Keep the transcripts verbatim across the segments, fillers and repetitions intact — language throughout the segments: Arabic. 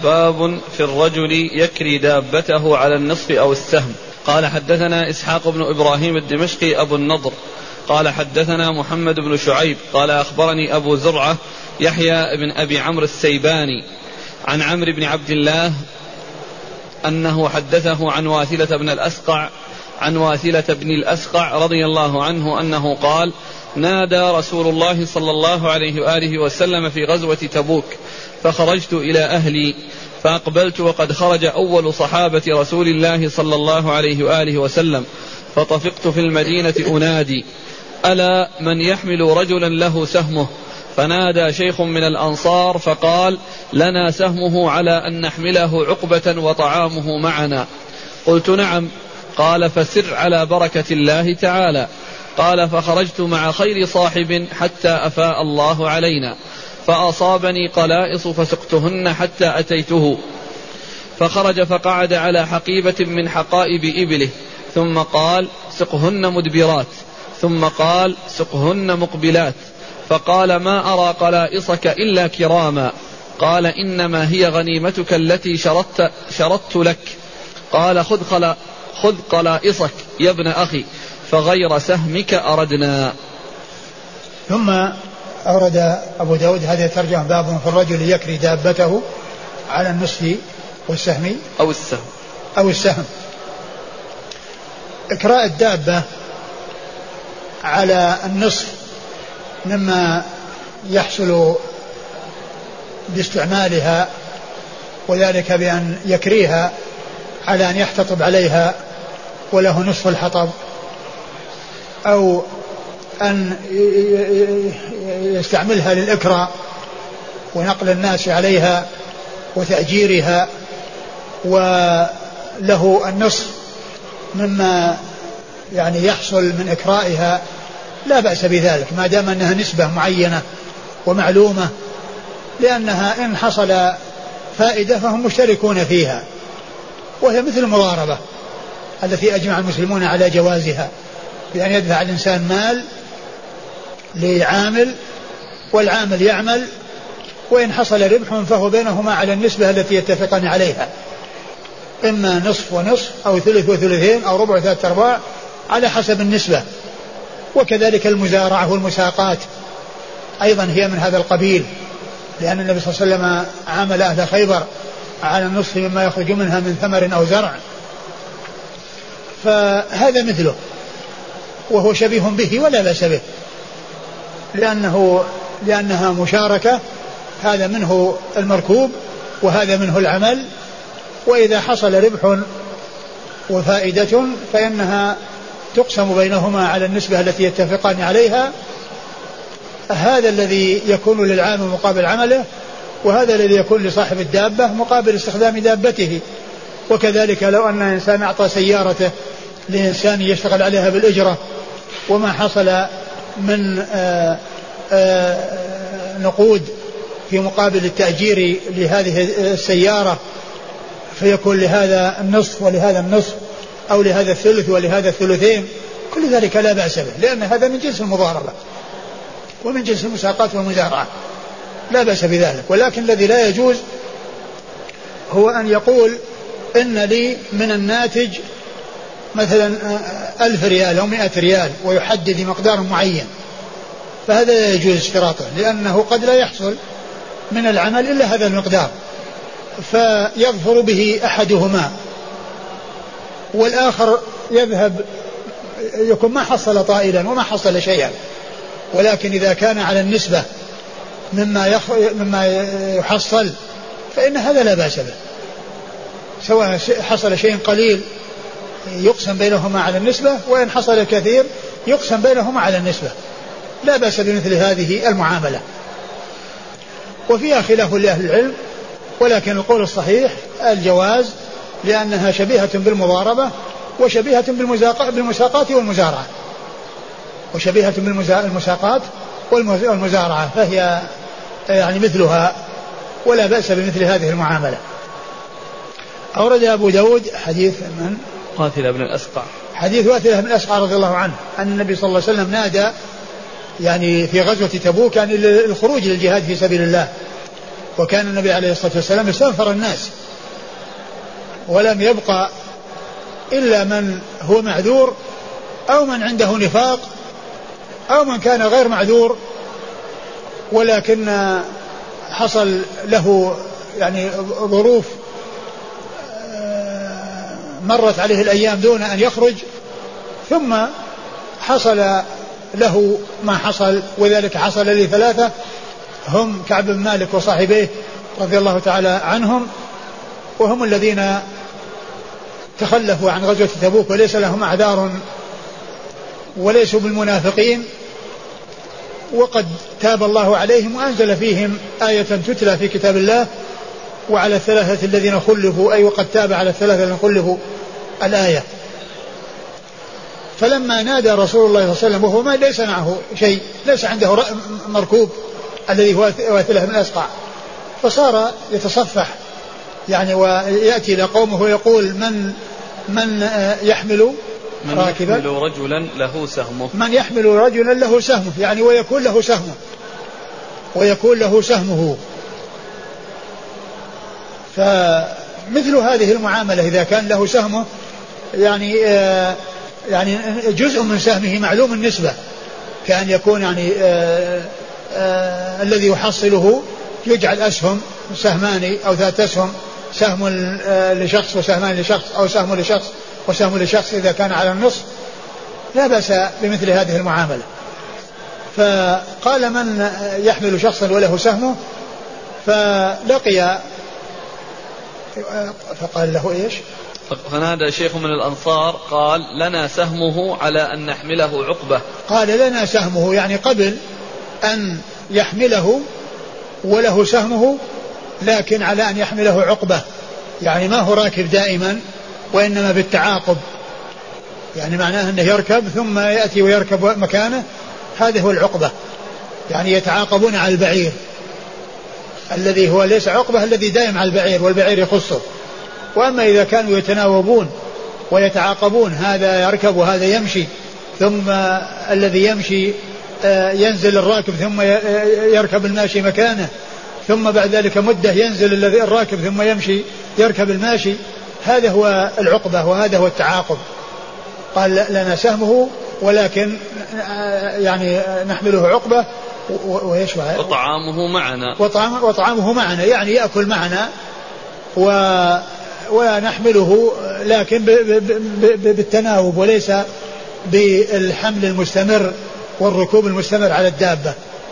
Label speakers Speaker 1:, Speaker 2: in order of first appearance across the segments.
Speaker 1: باب في الرجل يكري دابته على النصف أو السهم. قال حدثنا إسحاق بن إبراهيم الدمشقي أبو النضر قال حدثنا محمد بن شعيب قال أخبرني أبو زرعة يحيى بن أبي عمرو السيباني عن عمرو بن عبد الله أنه حدثه عن واثلة بن الأسقع عن واثلة بن الأسقع رضي الله عنه أنه قال: نادى رسول الله صلى الله عليه وآله وسلم في غزوة تبوك فخرجت إلى أهلي فأقبلت وقد خرج أول صحابة رسول الله صلى الله عليه وآله وسلم فطفقت في المدينة أنادي: ألا من يحمل رجلا له سهمه؟ فنادى شيخ من الأنصار فقال: لنا سهمه على أن نحمله عقبة وطعامه معنا. قلت: نعم. قال: فسر على بركة الله تعالى. قال: فخرجت مع خير صاحب حتى أفاء الله علينا فأصابني قلائص فسقتهن حتى أتيته فخرج فقعد على حقيبة من حقائب إبله ثم قال: سقهن مدبرات، ثم قال: سقهن مقبلات، فقال: ما أرى قلائصك إلا كراما. قال: إنما هي غنيمتك التي شرطت, شرطت لك. قال: خذ, خلا خذ قلائصك يا ابن أخي فغير سهمك أردنا.
Speaker 2: ثم أورد أبو داود هذه الترجمة: باب في الرجل يكري دابته على النصف والسهم
Speaker 1: أو السهم
Speaker 2: أو السهم. إكراء الدابة على النصف مما يحصل باستعمالها، وذلك بأن يكريها على أن يحتطب عليها وله نصف الحطب، أو أن يستعملها للإكراء ونقل الناس عليها وتأجيرها وله النصف مما يعني يحصل من إكرائها، لا بأس بذلك ما دام أنها نسبة معينة ومعلومة، لأنها إن حصل فائدة فهم مشتركون فيها، وهي مثل المضاربة التي أجمع المسلمون على جوازها، بأن يدفع الإنسان مال لعامل والعامل يعمل، وإن حصل ربح فهو بينهما على النسبة التي يتفقان عليها، إما نصف ونصف أو ثلث وثلثين أو ربع وثلاثة أرباع على حسب النسبة. وكذلك المزارعة والمساقات أيضا هي من هذا القبيل، لأن النبي صلى الله عليه وسلم عامل أهل خيبر على النصف مما يخرج منها من ثمر أو زرع، فهذا مثله وهو شبيه به ولا بأس به، لأنه لأنها مشاركة، هذا منه المركوب وهذا منه العمل، وإذا حصل ربح وفائدة فإنها تقسم بينهما على النسبة التي يتفقان عليها، هذا الذي يكون للعامل مقابل عمله، وهذا الذي يكون لصاحب الدابة مقابل استخدام دابته. وكذلك لو أن إنسان أعطى سيارته لإنسان يشتغل عليها بالإجرة، وما حصل من آآ آآ نقود في مقابل التأجير لهذه السيارة، فيكون لهذا النصف ولهذا النصف، أو لهذا الثلث ولهذا الثلثين، كل ذلك لا بأس به، لأن هذا من جنس المضاربة ومن جنس المساقات والمزارعة، لا بأس بذلك. ولكن الذي لا يجوز هو أن يقول إن لي من الناتج مثلا ألف ريال أو مئة ريال ويحدد مقدار معين، فهذا لا يجوز اشتراطه، لأنه قد لا يحصل من العمل إلا هذا المقدار، فيظفر به أحدهما والآخر يذهب يكون ما حصل طائلا وما حصل شيئا. ولكن إذا كان على النسبة مما, يخ... مما يحصل فإن هذا لا بأس به، سواء حصل شيء قليل يقسم بينهما على النسبة، وإن حصل الكثير يقسم بينهما على النسبة، لا بأس بمثل هذه المعاملة. وفيها خلاف لأهل العلم، ولكن القول الصحيح الجواز، لأنها شبيهة بالمضاربة وشبيهة بالمساقات والمزارعة وشبيهة بالمساقات والمزارعة، فهي يعني مثلها ولا بأس بمثل هذه المعاملة. أورد أبو داود حديث من
Speaker 1: واثلة بن الأسقع
Speaker 2: حديث واثلة بن الأسقع رضي الله عنه أن النبي صلى الله عليه وسلم نادى يعني في غزوة تبوك يعني الخروج للجهاد في سبيل الله، وكان النبي عليه الصلاة والسلام استنفر الناس ولم يبقى إلا من هو معذور أو من عنده نفاق أو من كان غير معذور ولكن حصل له يعني ظروف مرت عليه الأيام دون أن يخرج ثم حصل له ما حصل. وذلك حصل لثلاثة هم كعب بن مالك وصاحبيه رضي الله تعالى عنهم وهم الذين تخلفوا عن غزوة تبوك وليس لهم أعذار وليسوا بالمنافقين وقد تاب الله عليهم وأنزل فيهم آية تتلى في كتاب الله وعلى الثلاثة الذين خلفوا أي وقد تاب على الثلاثة الذين خلفوا الآية. فلما نادى رسول الله صلى الله عليه وسلم وهو ما ليس معه شيء ليس عنده مركوب الذي هو واثلة من أسقع فصار يتصفح يعني ويأتي إلى قومه ويقول من من يحمل
Speaker 1: من
Speaker 2: راكبا
Speaker 1: يحمل رجلا له سهمه
Speaker 2: من يحمل رجلا له سهمه يعني ويكون له سهمه ويكون له سهمه. فمثل هذه المعاملة إذا كان له سهمه يعني آه يعني جزء من سهمه معلوم النسبة كأن يكون يعني آه آه الذي يحصله يجعل أسهم سهمان أو ذات أسهم سهم لشخص وسهمان لشخص أو سهم لشخص وسهم لشخص إذا كان على النصف لا بأس بمثل هذه المعاملة. فقال من يحمل شخصا وله سهمه فلقي فقال له إيش
Speaker 1: فنادى شيخ من الأنصار قال لنا سهمه على أن نحمله عقبة
Speaker 2: قال لنا سهمه يعني قبل أن يحمله وله سهمه لكن على أن يحمله عقبة يعني ما هو راكب دائما وإنما بالتعاقب يعني معناه أنه يركب ثم يأتي ويركب مكانه هذا هو العقبة يعني يتعاقبون على البعير الذي هو ليس عقبة الذي دائم على البعير والبعير يخصه. وأما إذا كانوا يتناوبون ويتعاقبون هذا يركب وهذا يمشي ثم الذي يمشي ينزل الراكب ثم يركب الماشي مكانه ثم بعد ذلك مدة ينزل الذي الراكب ثم يمشي يركب الماشي هذا هو العقبة وهذا هو التعاقب. قال لنا سهمه ولكن يعني نحمله عقبة وإيش
Speaker 1: وطعامه معنا
Speaker 2: وطعام وطعامه معنا يعني يأكل معنا و ونحمله لكن ب ب ب بالتناوب وليس بالحمل المستمر والركوب المستمر على الدابة.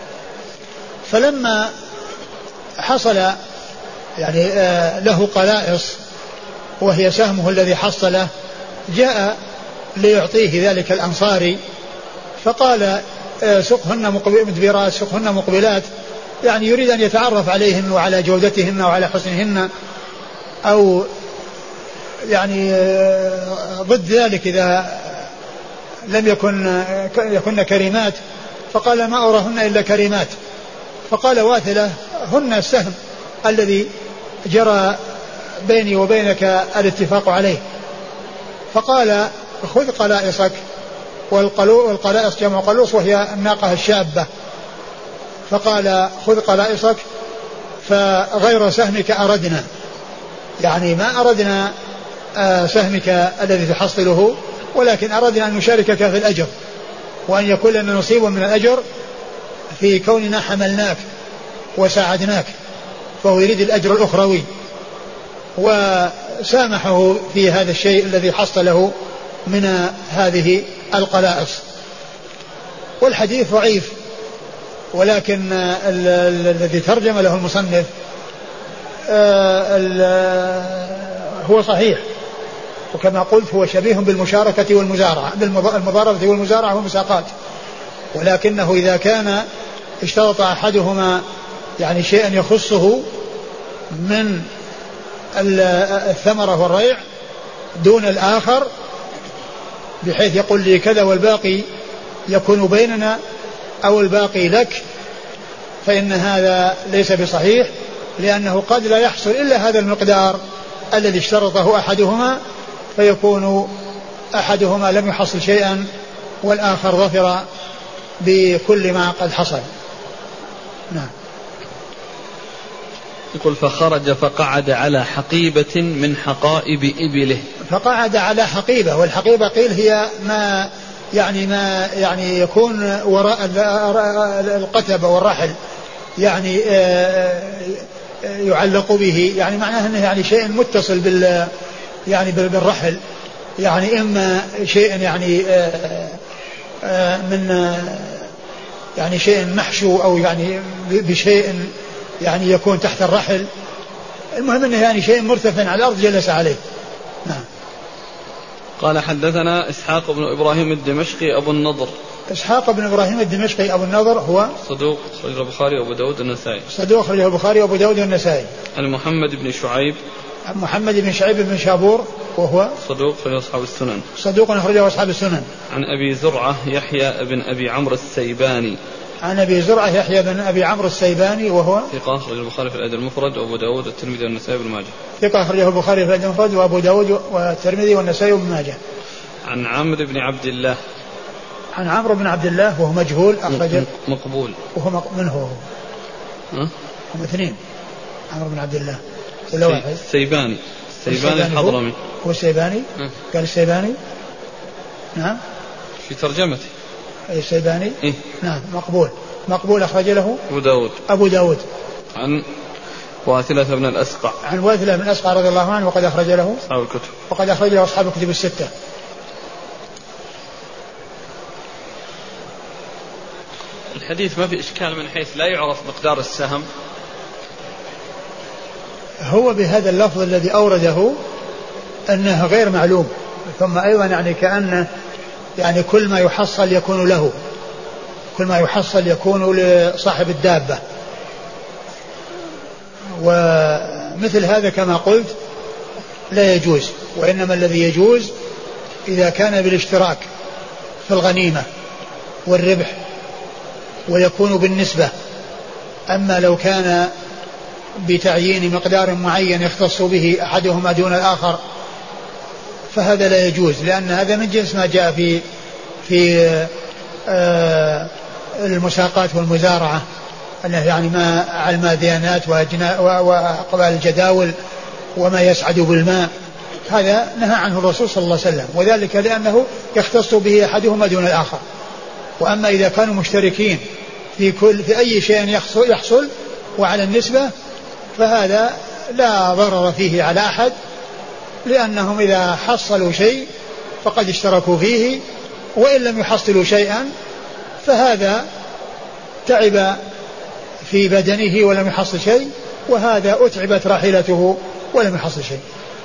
Speaker 2: فلما حصل يعني له قلائص وهي سهمه الذي حصله جاء ليعطيه ذلك الأنصاري فقال سقهن مدبرات سقهن مقبلات يعني يريد أن يتعرف عليهن وعلى جودتهن وعلى حسنهن أو يعني ضد ذلك إذا لم يكن يكن كريمات فقال ما أراهن إلا كريمات. فقال واثلة هن السهم الذي جرى بيني وبينك الاتفاق عليه. فقال خذ قلائصك والقلائص جمع قلوص وهي الناقة الشابة. فقال خذ قلائصك فغير سهمك أردنا يعني ما أردنا سهمك الذي تحصله ولكن أردنا أن نشاركك في الأجر وأن يكون لنا نصيب من الأجر في كوننا حملناك وساعدناك. فهو يريد الأجر الأخروي وسامحه في هذا الشيء الذي حصل له من هذه القلائص. والحديث ضعيف ولكن الذي ترجم له المصنف هو صحيح وكما قلت هو شبيه بالمشاركة والمزارعة بالمضاربة والمزارعة والمساقات ولكنه إذا كان اشترط أحدهما يعني شيئا يخصه من الثمرة والريع دون الآخر بحيث يقول لي كذا والباقي يكون بيننا أو الباقي لك فإن هذا ليس بصحيح لأنه قد لا يحصل إلا هذا المقدار الذي اشترطه أحدهما فيكون أحدهما لم يحصل شيئا والآخر ظفر بكل ما قد حصل. نعم.
Speaker 1: يقول فخرج فقعد على حقيبة من حقائب إبله.
Speaker 2: فقعد على حقيبة، والحقيبة قيل هي ما يعني ما يعني يكون وراء القتب والرحل، يعني يعلق به، يعني معناه انه يعني شيء متصل بال يعني بالرحل، يعني اما شيء يعني من يعني شيء محشو او يعني بشيء يعني يكون تحت الرحل، المهم انه يعني شيء مرتفع على الارض جلس عليه. نعم.
Speaker 1: قال حدثنا إسحاق بن إبراهيم الدمشقي أبو النضر.
Speaker 2: إسحاق بن إبراهيم الدمشقي أبو النضر هو
Speaker 1: صدوق أخرجه البخاري وأبو داود والنسائي.
Speaker 2: صدوق أخرجه البخاري وأبو داود والنسائي.
Speaker 1: عن محمد بن شعيب.
Speaker 2: عن محمد بن شعيب بن شابور وهو
Speaker 1: صدوق أخرجه أصحاب السنن.
Speaker 2: صدوق أخرجه أصحاب السنن.
Speaker 1: عن أبي زرعة يحيى بن أبي عمرو السيباني.
Speaker 2: عن أبي زرعة يحيى بن أبي عمرو السيباني وهو
Speaker 1: ثقة أخرجه البخاري في الأدب المفرد وأبو داود والترمذي والنسائي وابن ماجه.
Speaker 2: ثقة أخرجه البخاري في الأدب المفرد وأبو داود والترمذي والنسائي وابن ماجه.
Speaker 1: عن عمرو بن عبد الله.
Speaker 2: عن عمرو بن عبد الله وهو مجهول أخرج
Speaker 1: مقبول.
Speaker 2: وهو من هو؟
Speaker 1: ها؟
Speaker 2: هم اثنين. عمرو بن عبد الله ولا واحد؟
Speaker 1: السيباني. السيباني الحضرمي.
Speaker 2: هو السيباني؟ قال السيباني؟ نعم.
Speaker 1: في ترجمته.
Speaker 2: السيباني؟
Speaker 1: إيه؟
Speaker 2: نعم مقبول. مقبول أخرج له
Speaker 1: أبو داود.
Speaker 2: أبو داود.
Speaker 1: عن واثلة بن الأسقع.
Speaker 2: عن واثلة بن الأسقع رضي الله عنه وقد أخرج له
Speaker 1: أصحاب الكتب.
Speaker 2: وقد أخرج له أصحاب الكتب الستة.
Speaker 1: الحديث ما في إشكال من حيث لا يعرف مقدار السهم.
Speaker 2: هو بهذا اللفظ الذي أورده أنه غير معلوم، ثم أيضا يعني كأنه يعني كل ما يحصل يكون له، كل ما يحصل يكون لصاحب الدابة، ومثل هذا كما قلت لا يجوز، وإنما الذي يجوز إذا كان بالاشتراك في الغنيمة والربح ويكون بالنسبة. أما لو كان بتعيين مقدار معين يختص به أحدهما دون الآخر فهذا لا يجوز، لأن هذا من جنس ما جاء في في آه المساقات والمزارعة، أنه يعني ما على الماديانات وأقبال الجداول وما يسعد بالماء، هذا نهى عنه الرسول صلى الله عليه وسلم، وذلك لأنه يختص به أحدهما دون الآخر. وأما إذا كانوا مشتركين في كل في أي شيء يحصل, يحصل وعلى النسبة فهذا لا ضرر فيه على أحد، لأنهم إذا حصلوا شيء فقد اشتركوا فيه، وإن لم يحصلوا شيئا فهذا تعب في بدنه ولم يحصل شيء، وهذا أتعبت راحلته ولم يحصل شيء.